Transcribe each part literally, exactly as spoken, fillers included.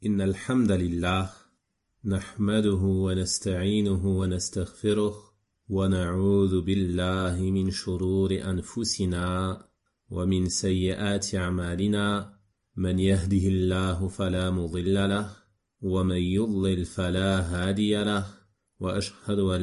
إن الحمد لله نحمده ونستعينه ونستغفره ونعوذ بالله من شرور أنفسنا ومن سيئات أعمالنا من يهده الله فلا مضل له ومن يضلل فلا هادي له وأشهد أن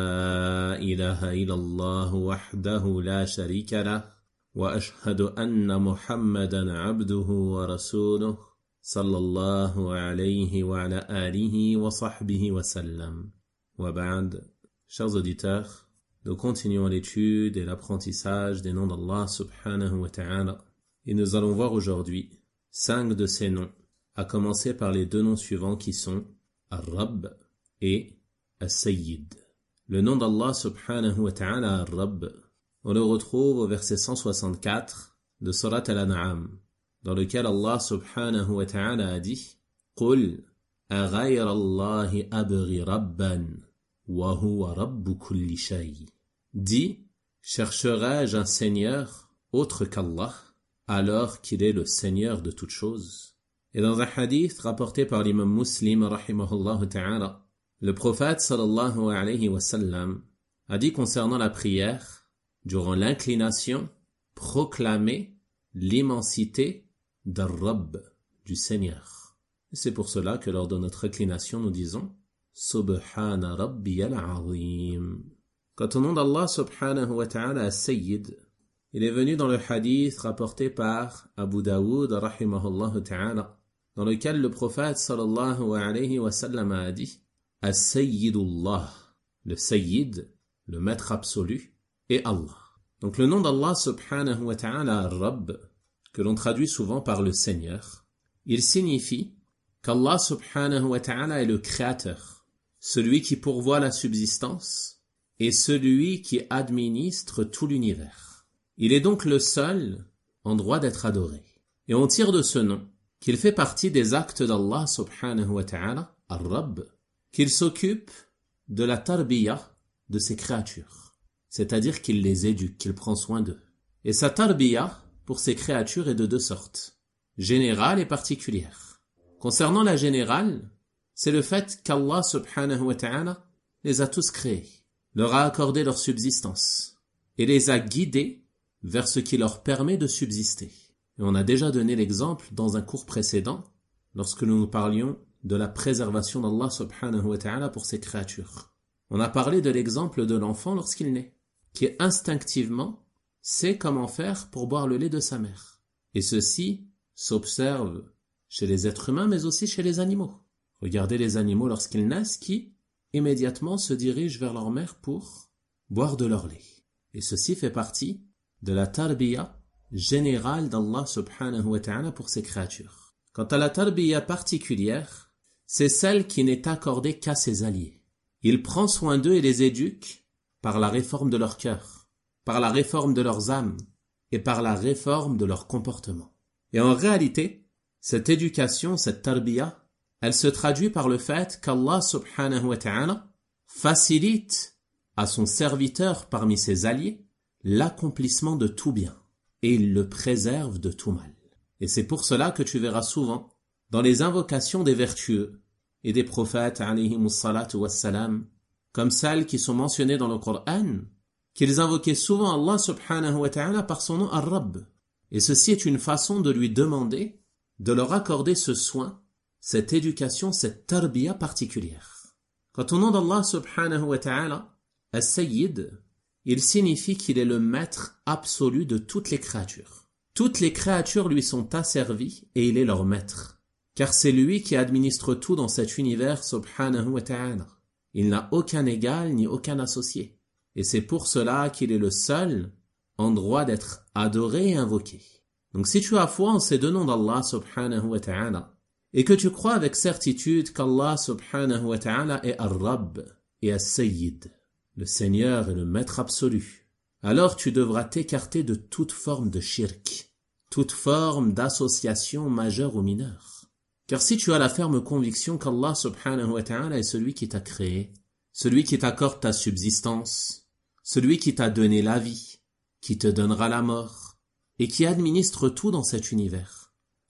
لا إله إلا الله وحده لا شريك له وأشهد أن محمدا عبده ورسوله صلى الله عليه وعلى آله وصحبه وسلم. وبعد, chers auditeurs, nous continuons l'étude et l'apprentissage des noms d'Allah subhanahu wa ta'ala. Et nous allons voir aujourd'hui cinq de ces noms, à commencer par les deux noms suivants qui sont Ar-Rabb et As-Sayyid. Le nom d'Allah subhanahu wa ta'ala, Ar-Rabb, on le retrouve au verset cent soixante-quatre de Surat Al-An'am, dans lequel Allah subhanahu wa ta'ala a dit قُلْ أَغَيْرَ اللَّهِ أَبْغِي رَبًّا وَهُوَ رَبُّ كُلِّ شَيْءٍ. Dis, chercherai-je un Seigneur autre qu'Allah, alors qu'il est le Seigneur de toutes choses? Et dans un hadith rapporté par l'imam Muslim rahimahullah ta'ala, le prophète sallallahu alayhi wa sallam a dit concernant la prière, durant l'inclination, proclamer l'immensité d'Ar-Rabb, du Seigneur. Et c'est pour cela que lors de notre inclination, nous disons Subhana Rabbiyal Azim. Quant au nom d'Allah subhanahu wa ta'ala As-Sayyid, il est venu dans le hadith rapporté par Abu Daoud rahimahullah ta'ala, dans lequel le prophète sallallahu alayhi wa sallam a dit As-Sayyidullah, le Sayyid, le maître absolu, et Allah. Donc le nom d'Allah subhanahu wa ta'ala Ar-Rabb, que l'on traduit souvent par le Seigneur, il signifie qu'Allah subhanahu wa ta'ala est le créateur, celui qui pourvoit la subsistance et celui qui administre tout l'univers. Il est donc le seul en droit d'être adoré. Et on tire de ce nom qu'il fait partie des actes d'Allah subhanahu wa ta'ala, Ar-Rabb, qu'il s'occupe de la tarbiya de ses créatures, c'est-à-dire qu'il les éduque, qu'il prend soin d'eux. Et sa tarbiya pour ces créatures est de deux sortes, générale et particulière. Concernant la générale, c'est le fait qu'Allah subhanahu wa ta'ala les a tous créés, leur a accordé leur subsistance et les a guidés vers ce qui leur permet de subsister. Et on a déjà donné l'exemple dans un cours précédent, lorsque nous nous parlions de la préservation d'Allah subhanahu wa ta'ala pour ses créatures. On a parlé de l'exemple de l'enfant lorsqu'il naît, qui instinctivement sait comment faire pour boire le lait de sa mère. Et ceci s'observe chez les êtres humains, mais aussi chez les animaux. Regardez les animaux lorsqu'ils naissent qui, immédiatement, se dirigent vers leur mère pour boire de leur lait. Et ceci fait partie de la tarbiya générale d'Allah subhanahu wa ta'ala pour ses créatures. Quant à la tarbiya particulière, c'est celle qui n'est accordée qu'à ses alliés. Il prend soin d'eux et les éduque par la réforme de leur cœur, par la réforme de leurs âmes et par la réforme de leur comportement. Et en réalité, cette éducation, cette tarbiya, elle se traduit par le fait qu'Allah subhanahu wa ta'ala facilite à son serviteur parmi ses alliés l'accomplissement de tout bien et il le préserve de tout mal. Et c'est pour cela que tu verras souvent dans les invocations des vertueux et des prophètes alayhimus salatu wassalam, comme celles qui sont mentionnées dans le Coran, qu'ils invoquaient souvent Allah subhanahu wa ta'ala par son nom Ar-Rabb. Et ceci est une façon de lui demander de leur accorder ce soin, cette éducation, cette tarbiya particulière. Quant au nom d'Allah subhanahu wa ta'ala, As-Sayyid, il signifie qu'il est le maître absolu de toutes les créatures. Toutes les créatures lui sont asservies et il est leur maître. Car c'est lui qui administre tout dans cet univers subhanahu wa ta'ala. Il n'a aucun égal ni aucun associé. Et c'est pour cela qu'il est le seul en droit d'être adoré et invoqué. Donc si tu as foi en ces deux noms d'Allah subhanahu wa ta'ala, et que tu crois avec certitude qu'Allah subhanahu wa ta'ala est Ar-Rabb et As-Sayyid, le Seigneur et le Maître absolu, alors tu devras t'écarter de toute forme de shirk, toute forme d'association majeure ou mineure. Car si tu as la ferme conviction qu'Allah subhanahu wa ta'ala est celui qui t'a créé, celui qui t'accorde ta subsistance, celui qui t'a donné la vie, qui te donnera la mort, et qui administre tout dans cet univers,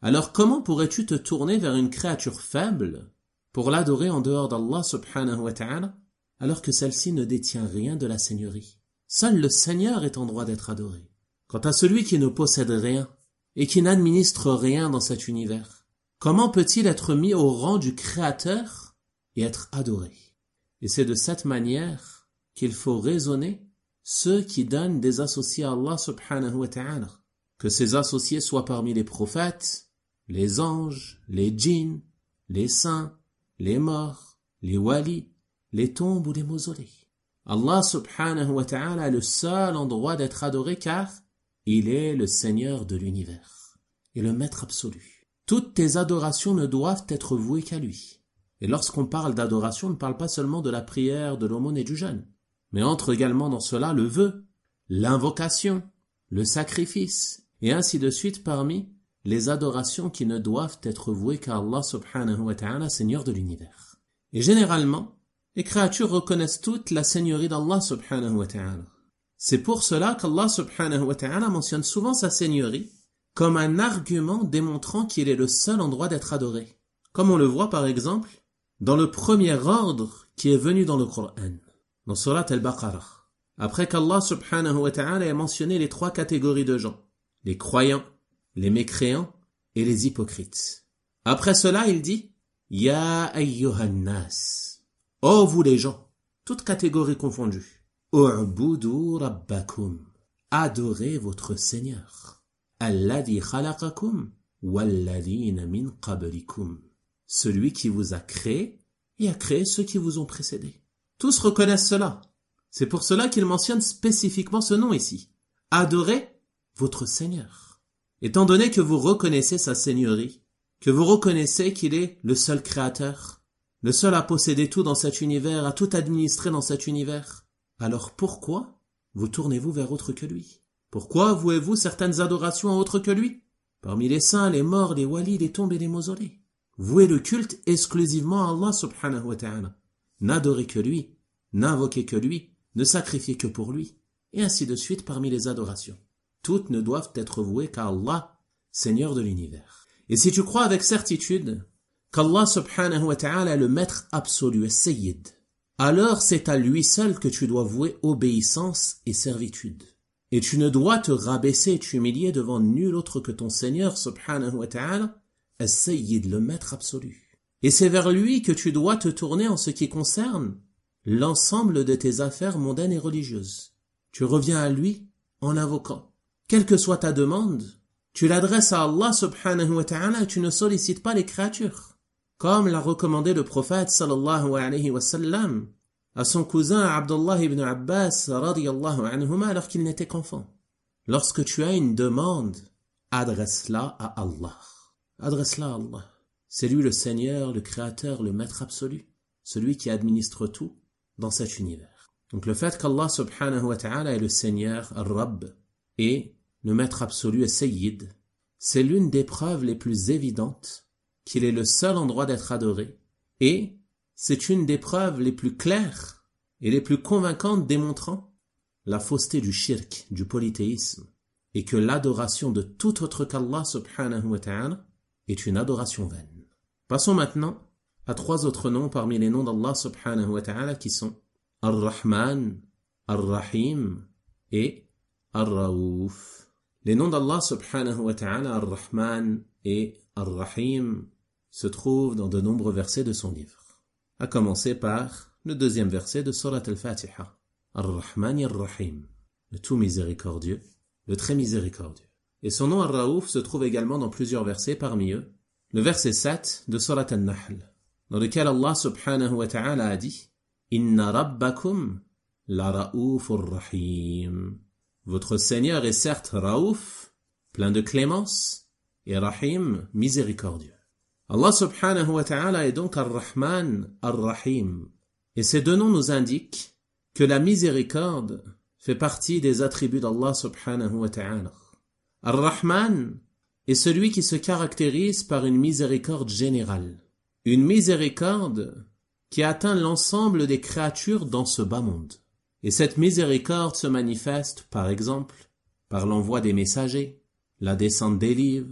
Alors comment pourrais-tu te tourner vers une créature faible pour l'adorer en dehors d'Allah subhanahu wa ta'ala, alors que celle-ci ne détient rien de la seigneurie? Seul le Seigneur est en droit d'être adoré. Quant à celui qui ne possède rien et qui n'administre rien dans cet univers, comment peut-il être mis au rang du Créateur et être adoré? Et c'est de cette manière qu'il faut raisonner ceux qui donnent des associés à Allah subhanahu wa ta'ala, que ces associés soient parmi les prophètes, les anges, les djinns, les saints, les morts, les walis, les tombes ou les mausolées. Allah subhanahu wa ta'ala est le seul en droit d'être adoré car il est le Seigneur de l'univers et le Maître absolu. Toutes tes adorations ne doivent être vouées qu'à lui. Et lorsqu'on parle d'adoration, on ne parle pas seulement de la prière, de l'aumône et du jeûne, mais entre également dans cela le vœu, l'invocation, le sacrifice, et ainsi de suite parmi les adorations qui ne doivent être vouées qu'à Allah subhanahu wa ta'ala, Seigneur de l'univers. Et généralement, les créatures reconnaissent toutes la seigneurie d'Allah subhanahu wa ta'ala. C'est pour cela qu'Allah subhanahu wa ta'ala mentionne souvent sa seigneurie comme un argument démontrant qu'il est le seul en droit d'être adoré. Comme on le voit par exemple dans le premier ordre qui est venu dans le Coran, dans Surat al-Baqarah. Après qu'Allah subhanahu wa ta'ala ait mentionné les trois catégories de gens, les croyants, les mécréants et les hypocrites. Après cela, il dit « Ya ayyuhan nas » ô vous les gens, toutes catégories confondues. « U'budu rabbakum » adorez votre Seigneur. « Alladhi khalaqakum walladhina min qablikum » celui qui vous a créé et a créé ceux qui vous ont précédés. Tous reconnaissent cela. C'est pour cela qu'il mentionne spécifiquement ce nom ici. Adorez votre Seigneur. Étant donné que vous reconnaissez sa seigneurie, que vous reconnaissez qu'il est le seul créateur, le seul à posséder tout dans cet univers, à tout administrer dans cet univers, alors pourquoi vous tournez-vous vers autre que lui? Pourquoi vouez-vous certaines adorations à autre que lui? Parmi les saints, les morts, les walis, les tombes et les mausolées. Vouez le culte exclusivement à Allah subhanahu wa ta'ala. N'adorez que lui, n'invoquez que lui, ne sacrifiez que pour lui, et ainsi de suite parmi les adorations. Toutes ne doivent être vouées qu'à Allah, Seigneur de l'univers. Et si tu crois avec certitude qu'Allah subhanahu wa ta'ala est le maître absolu et Sayyid, alors c'est à lui seul que tu dois vouer obéissance et servitude. Et tu ne dois te rabaisser et t'humilier devant nul autre que ton Seigneur subhanahu wa ta'ala, As-Sayyid, le maître absolu. Et c'est vers lui que tu dois te tourner en ce qui concerne l'ensemble de tes affaires mondaines et religieuses. Tu reviens à lui en l'invoquant. Quelle que soit ta demande, tu l'adresses à Allah subhanahu wa ta'ala et tu ne sollicites pas les créatures. Comme l'a recommandé le prophète sallallahu alayhi wa sallam à son cousin Abdullah ibn Abbas radiyallahu anhuma alors qu'il n'était qu'enfant. Lorsque tu as une demande, adresse-la à Allah. Adresse-la à Allah. C'est lui le Seigneur, le Créateur, le Maître absolu, celui qui administre tout dans cet univers. Donc le fait qu'Allah subhanahu wa ta'ala est le Seigneur, Ar-Rabb, et le Maître absolu est Sayyid, c'est l'une des preuves les plus évidentes qu'il est le seul en droit d'être adoré, et c'est une des preuves les plus claires et les plus convaincantes démontrant la fausseté du shirk, du polythéisme, et que l'adoration de tout autre qu'Allah subhanahu wa ta'ala est une adoration vaine. Passons maintenant à trois autres noms parmi les noms d'Allah subhanahu wa ta'ala qui sont Ar-Rahman, Ar-Rahim et Ar-Raouf. Les noms d'Allah subhanahu wa ta'ala, Ar-Rahman et Ar-Rahim, se trouvent dans de nombreux versets de son livre. À commencer par le deuxième verset de Surat al-Fatiha. Ar-Rahman et Ar-Rahim, le tout miséricordieux, le très miséricordieux. Et son nom Ar-Raouf se trouve également dans plusieurs versets, parmi eux le verset sept de Surat al-Nahl, dans lequel Allah subhanahu wa ta'ala a dit « Inna rabbakum la Raoufur Rahim » Votre Seigneur est certes Raouf, plein de clémence, et Rahim, miséricordieux. Allah subhanahu wa ta'ala est donc Ar-Rahman, Ar-Rahim. Et ces deux noms nous indiquent que la miséricorde fait partie des attributs d'Allah subhanahu wa ta'ala. Ar-Rahman est celui qui se caractérise par une miséricorde générale. Une miséricorde qui atteint l'ensemble des créatures dans ce bas monde. Et cette miséricorde se manifeste, par exemple, par l'envoi des messagers, la descente des livres,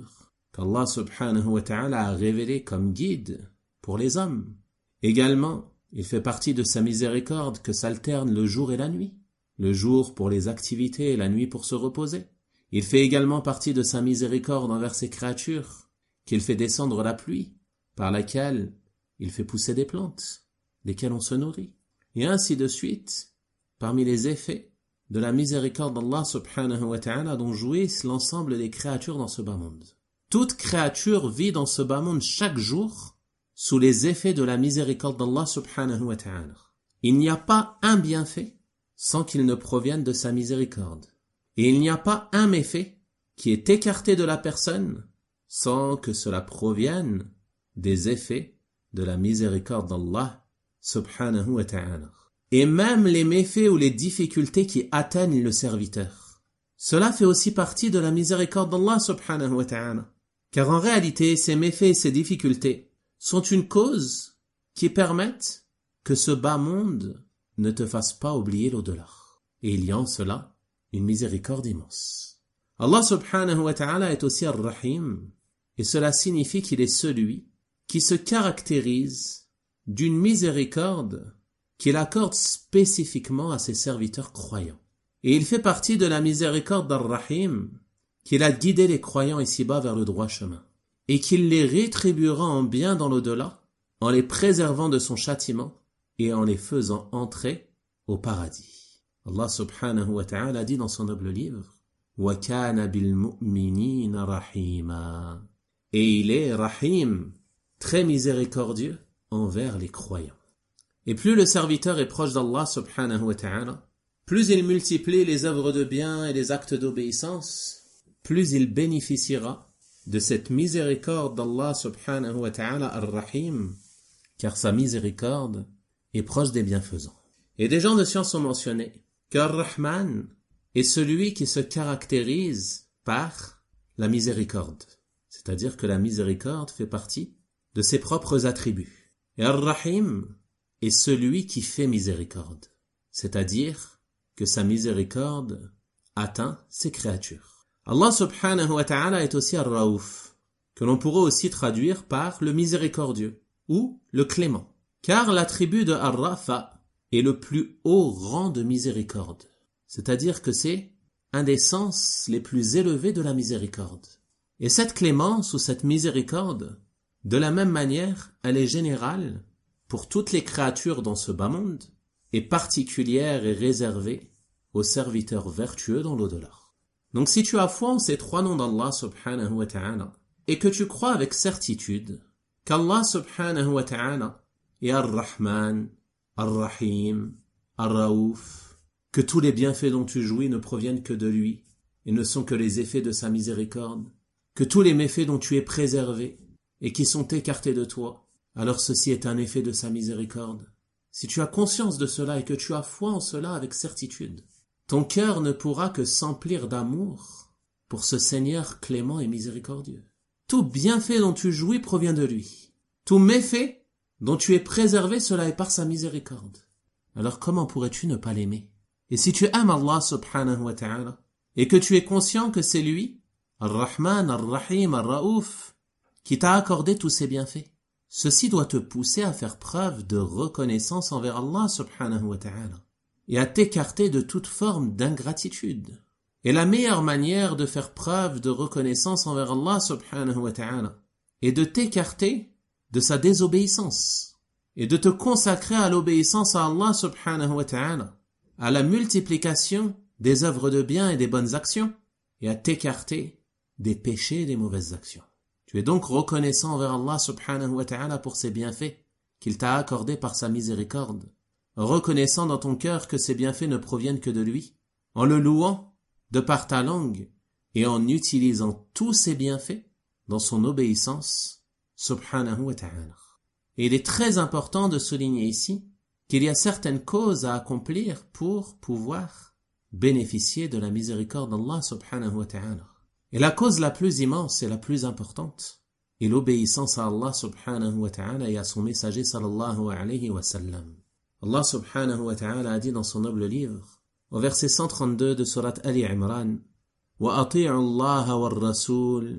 qu'Allah subhanahu wa ta'ala a révélé comme guide pour les hommes. Également, il fait partie de sa miséricorde que s'alternent le jour et la nuit, le jour pour les activités et la nuit pour se reposer. Il fait également partie de sa miséricorde envers ses créatures, qu'il fait descendre la pluie, par laquelle il fait pousser des plantes, desquelles on se nourrit. Et ainsi de suite, parmi les effets de la miséricorde d'Allah subhanahu wa ta'ala dont jouissent l'ensemble des créatures dans ce bas monde. Toute créature vit dans ce bas monde chaque jour sous les effets de la miséricorde d'Allah subhanahu wa ta'ala. Il n'y a pas un bienfait sans qu'il ne provienne de sa miséricorde. Et il n'y a pas un méfait qui est écarté de la personne sans que cela provienne des effets de la miséricorde d'Allah subhanahu wa ta'ala. Et même les méfaits ou les difficultés qui atteignent le serviteur. Cela fait aussi partie de la miséricorde d'Allah subhanahu wa ta'ala. Car en réalité, ces méfaits et ces difficultés sont une cause qui permettent que ce bas monde ne te fasse pas oublier l'au-delà. Et il y a en cela une miséricorde immense. Allah subhanahu wa ta'ala est aussi Ar-Rahim, et cela signifie qu'il est celui qui se caractérise d'une miséricorde qu'il accorde spécifiquement à ses serviteurs croyants. Et il fait partie de la miséricorde d'Ar-Rahim qu'il a guidé les croyants ici-bas vers le droit chemin, et qu'il les rétribuera en bien dans l'au-delà, en les préservant de son châtiment et en les faisant entrer au paradis. Allah subhanahu wa ta'ala dit dans son noble livre wa kana bil mu'minina rahima, et il est Rahim, très miséricordieux envers les croyants. Et plus le serviteur est proche d'Allah subhanahu wa ta'ala, plus il multiplie les œuvres de bien et les actes d'obéissance, plus il bénéficiera de cette miséricorde d'Allah subhanahu wa ta'ala ar-Rahim, car sa miséricorde est proche des bienfaisants. Et des gens de science ont mentionné qu'Ar-Rahman est celui qui se caractérise par la miséricorde. C'est-à-dire que la miséricorde fait partie de ses propres attributs. Et Ar-Rahim est celui qui fait miséricorde. C'est-à-dire que sa miséricorde atteint ses créatures. Allah subhanahu wa ta'ala est aussi Ar-Raouf, que l'on pourrait aussi traduire par le miséricordieux ou le clément. Car l'attribut de Ar-Rafa est le plus haut rang de miséricorde. C'est-à-dire que c'est un des sens les plus élevés de la miséricorde. Et cette clémence ou cette miséricorde, de la même manière, elle est générale pour toutes les créatures dans ce bas monde, et particulière et réservée aux serviteurs vertueux dans l'au-delà. Donc si tu as foi en ces trois noms d'Allah subhanahu wa ta'ala, et que tu crois avec certitude qu'Allah subhanahu wa ta'ala est Ar-Rahman, Ar-Rahim, Ar-Raouf, que tous les bienfaits dont tu jouis ne proviennent que de lui, et ne sont que les effets de sa miséricorde, que tous les méfaits dont tu es préservé, et qui sont écartés de toi, alors ceci est un effet de sa miséricorde. Si tu as conscience de cela et que tu as foi en cela avec certitude, ton cœur ne pourra que s'emplir d'amour pour ce Seigneur clément et miséricordieux. Tout bienfait dont tu jouis provient de lui. Tout méfait dont tu es préservé, cela est par sa miséricorde. Alors comment pourrais-tu ne pas l'aimer? Et si tu aimes Allah subhanahu wa ta'ala, et que tu es conscient que c'est lui, Ar-Rahman, Ar-Rahim, Ar-Raouf, qui t'a accordé tous ces bienfaits, ceci doit te pousser à faire preuve de reconnaissance envers Allah subhanahu wa ta'ala, et à t'écarter de toute forme d'ingratitude. Et la meilleure manière de faire preuve de reconnaissance envers Allah subhanahu wa ta'ala est de t'écarter de sa désobéissance et de te consacrer à l'obéissance à Allah subhanahu wa ta'ala, à la multiplication des œuvres de bien et des bonnes actions, et à t'écarter des péchés et des mauvaises actions. Tu es donc reconnaissant envers Allah subhanahu wa ta'ala pour ses bienfaits qu'il t'a accordés par sa miséricorde, reconnaissant dans ton cœur que ces bienfaits ne proviennent que de lui, en le louant de par ta langue et en utilisant tous ces bienfaits dans son obéissance subhanahu wa ta'ala. Et il est très important de souligner ici qu'il y a certaines causes à accomplir pour pouvoir bénéficier de la miséricorde d'Allah subhanahu wa ta'ala. Et la cause la plus immense et la plus importante est l'obéissance à Allah subhanahu wa ta'ala et à son messager sallallahu alayhi wa sallam. Allah subhanahu wa ta'ala a dit dans son noble livre, au verset cent trente-deux de surat Ali Imran, « Wa ati'u Allah wa ar-Rasul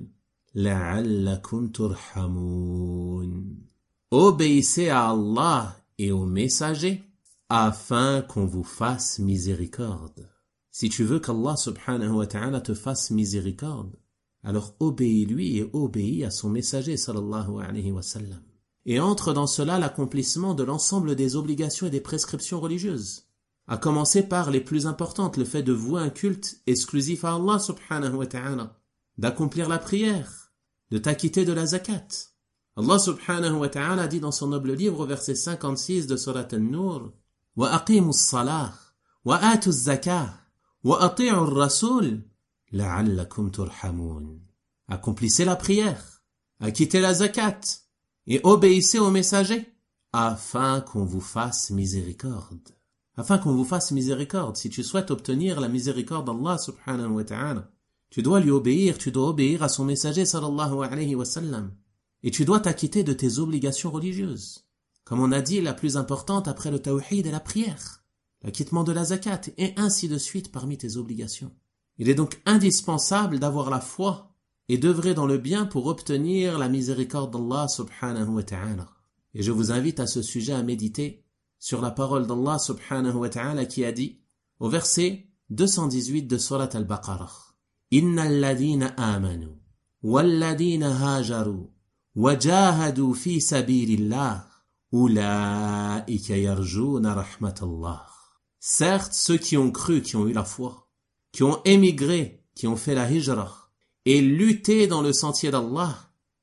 لعلكم ترحمون. Obéissez à Allah et aux messagers afin qu'on vous fasse miséricorde. Si tu veux qu'Allah subhanahu wa ta'ala te fasse miséricorde, alors obéis-lui et obéis à son messager sallallahu alayhi wa sallam. Et entre dans cela l'accomplissement de l'ensemble des obligations et des prescriptions religieuses. À commencer par les plus importantes, le fait de vouer un culte exclusif à Allah subhanahu wa ta'ala, d'accomplir la prière, de t'acquitter de la zakat. Allah subhanahu wa ta'ala dit dans son noble livre, verset cinquante-six de Surat An-Nur, « Wa aqimus salah, wa atuz zakah, wa ati'ur rasoul, la'allakum turhamoun. » Accomplissez la prière, acquittez la zakat, et obéissez aux messagers, afin qu'on vous fasse miséricorde. Afin qu'on vous fasse miséricorde, si tu souhaites obtenir la miséricorde d'Allah subhanahu wa ta'ala, tu dois lui obéir, tu dois obéir à son messager sallallahu alayhi wa sallam. Et tu dois t'acquitter de tes obligations religieuses. Comme on a dit, la plus importante après le tawhid est la prière, l'acquittement de la zakat, et ainsi de suite parmi tes obligations. Il est donc indispensable d'avoir la foi et d'œuvrer dans le bien pour obtenir la miséricorde d'Allah subhanahu wa ta'ala. Et je vous invite à ce sujet à méditer sur la parole d'Allah subhanahu wa ta'ala qui a dit, au verset deux cent dix-huit de Surat Al-Baqarah, « Inna alladhina amanu, walladhina hajaru, وَجَاهَدُوا فِي سَبِيلِ اللَّهِ أُولَئِكَ يَرْجُونَ رَحْمَةَ اللَّهِ. Certes, ceux qui ont cru, qui ont eu la foi, qui ont émigré, qui ont fait la hijra, et lutté dans le sentier d'Allah,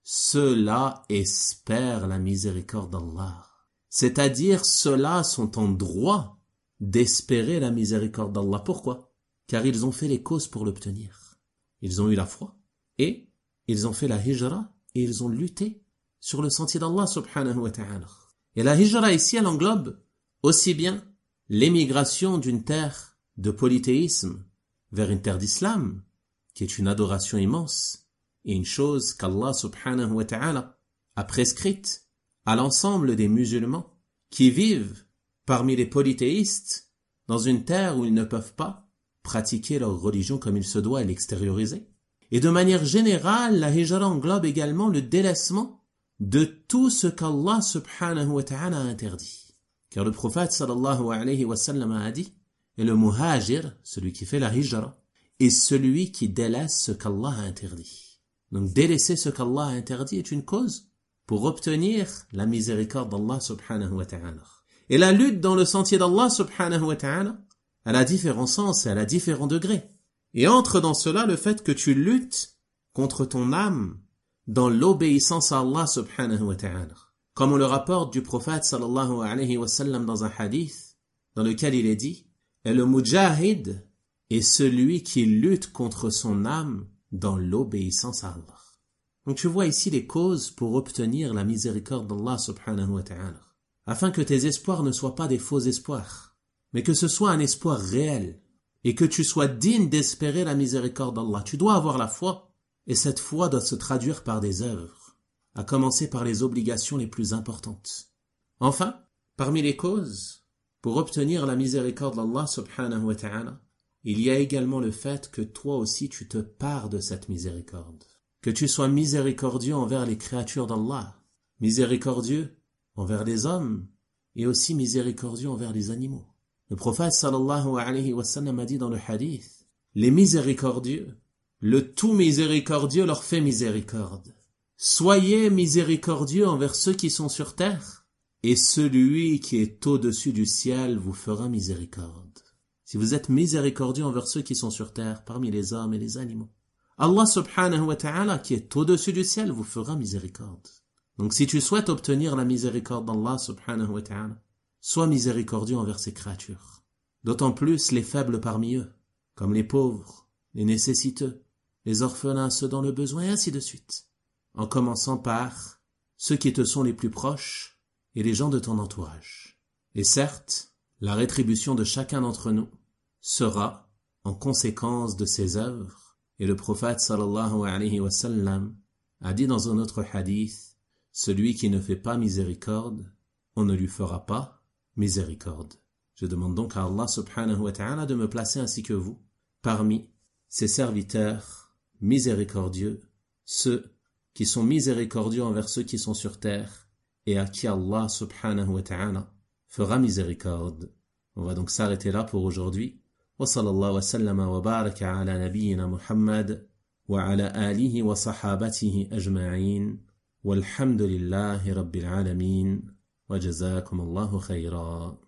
ceux-là espèrent la miséricorde d'Allah. C'est-à-dire, ceux-là sont en droit d'espérer la miséricorde d'Allah. Pourquoi? Car ils ont fait les causes pour l'obtenir. Ils ont eu la foi, et ils ont fait la hijra, et ils ont lutté sur le sentier d'Allah subhanahu wa ta'ala. Et la hijra ici, elle englobe aussi bien l'émigration d'une terre de polythéisme vers une terre d'islam, qui est une adoration immense, et une chose qu'Allah subhanahu wa ta'ala a prescrite à l'ensemble des musulmans qui vivent parmi les polythéistes dans une terre où ils ne peuvent pas pratiquer leur religion comme il se doit et l'extérioriser. Et de manière générale, la hijra englobe également le délaissement de tout ce qu'Allah subhanahu wa ta'ala a interdit. Car le prophète sallallahu alayhi wa sallam a dit, et le muhajir, celui qui fait la hijra, est celui qui délaisse ce qu'Allah a interdit. Donc délaisser ce qu'Allah a interdit est une cause pour obtenir la miséricorde d'Allah subhanahu wa ta'ala. Et la lutte dans le sentier d'Allah subhanahu wa ta'ala, elle a différents sens et elle a différents degrés. Et entre dans cela le fait que tu luttes contre ton âme dans l'obéissance à Allah subhanahu wa ta'ala. Comme on le rapporte du prophète sallallahu alayhi wa sallam dans un hadith, dans lequel il est dit, et le mujahid est celui qui lutte contre son âme dans l'obéissance à Allah. Donc tu vois ici les causes pour obtenir la miséricorde d'Allah subhanahu wa ta'ala. Afin que tes espoirs ne soient pas des faux espoirs, mais que ce soit un espoir réel. Et que tu sois digne d'espérer la miséricorde d'Allah. Tu dois avoir la foi, et cette foi doit se traduire par des œuvres, à commencer par les obligations les plus importantes. Enfin, parmi les causes, pour obtenir la miséricorde d'Allah subhanahu wa ta'ala, il y a également le fait que toi aussi tu te pares de cette miséricorde. Que tu sois miséricordieux envers les créatures d'Allah, miséricordieux envers les hommes, et aussi miséricordieux envers les animaux. Le prophète sallallahu alayhi wa sallam a dit dans le hadith, les miséricordieux, le tout miséricordieux leur fait miséricorde. Soyez miséricordieux envers ceux qui sont sur terre, et celui qui est au-dessus du ciel vous fera miséricorde. Si vous êtes miséricordieux envers ceux qui sont sur terre, parmi les hommes et les animaux, Allah subhanahu wa ta'ala qui est au-dessus du ciel vous fera miséricorde. Donc si tu souhaites obtenir la miséricorde d'Allah subhanahu wa ta'ala, sois miséricordieux envers ces créatures. D'autant plus les faibles parmi eux, comme les pauvres, les nécessiteux, les orphelins, ceux dans le besoin, et ainsi de suite. En commençant par ceux qui te sont les plus proches et les gens de ton entourage. Et certes, la rétribution de chacun d'entre nous sera en conséquence de ses œuvres. Et le prophète sallallahu alayhi wa sallam a dit dans un autre hadith, celui qui ne fait pas miséricorde, on ne lui fera pas miséricorde. Je demande donc à Allah subhanahu wa ta'ala de me placer ainsi que vous parmi ses serviteurs miséricordieux, ceux qui sont miséricordieux envers ceux qui sont sur terre et à qui Allah subhanahu wa ta'ala fera miséricorde. On va donc s'arrêter là pour aujourd'hui. Wa sallallahu wa sallama wa baraka ala nabiyyina Muhammad wa ala alihi wa sahabatihi ajma'in walhamdulillahi rabbil alamin wa jazakum Allahu khayra.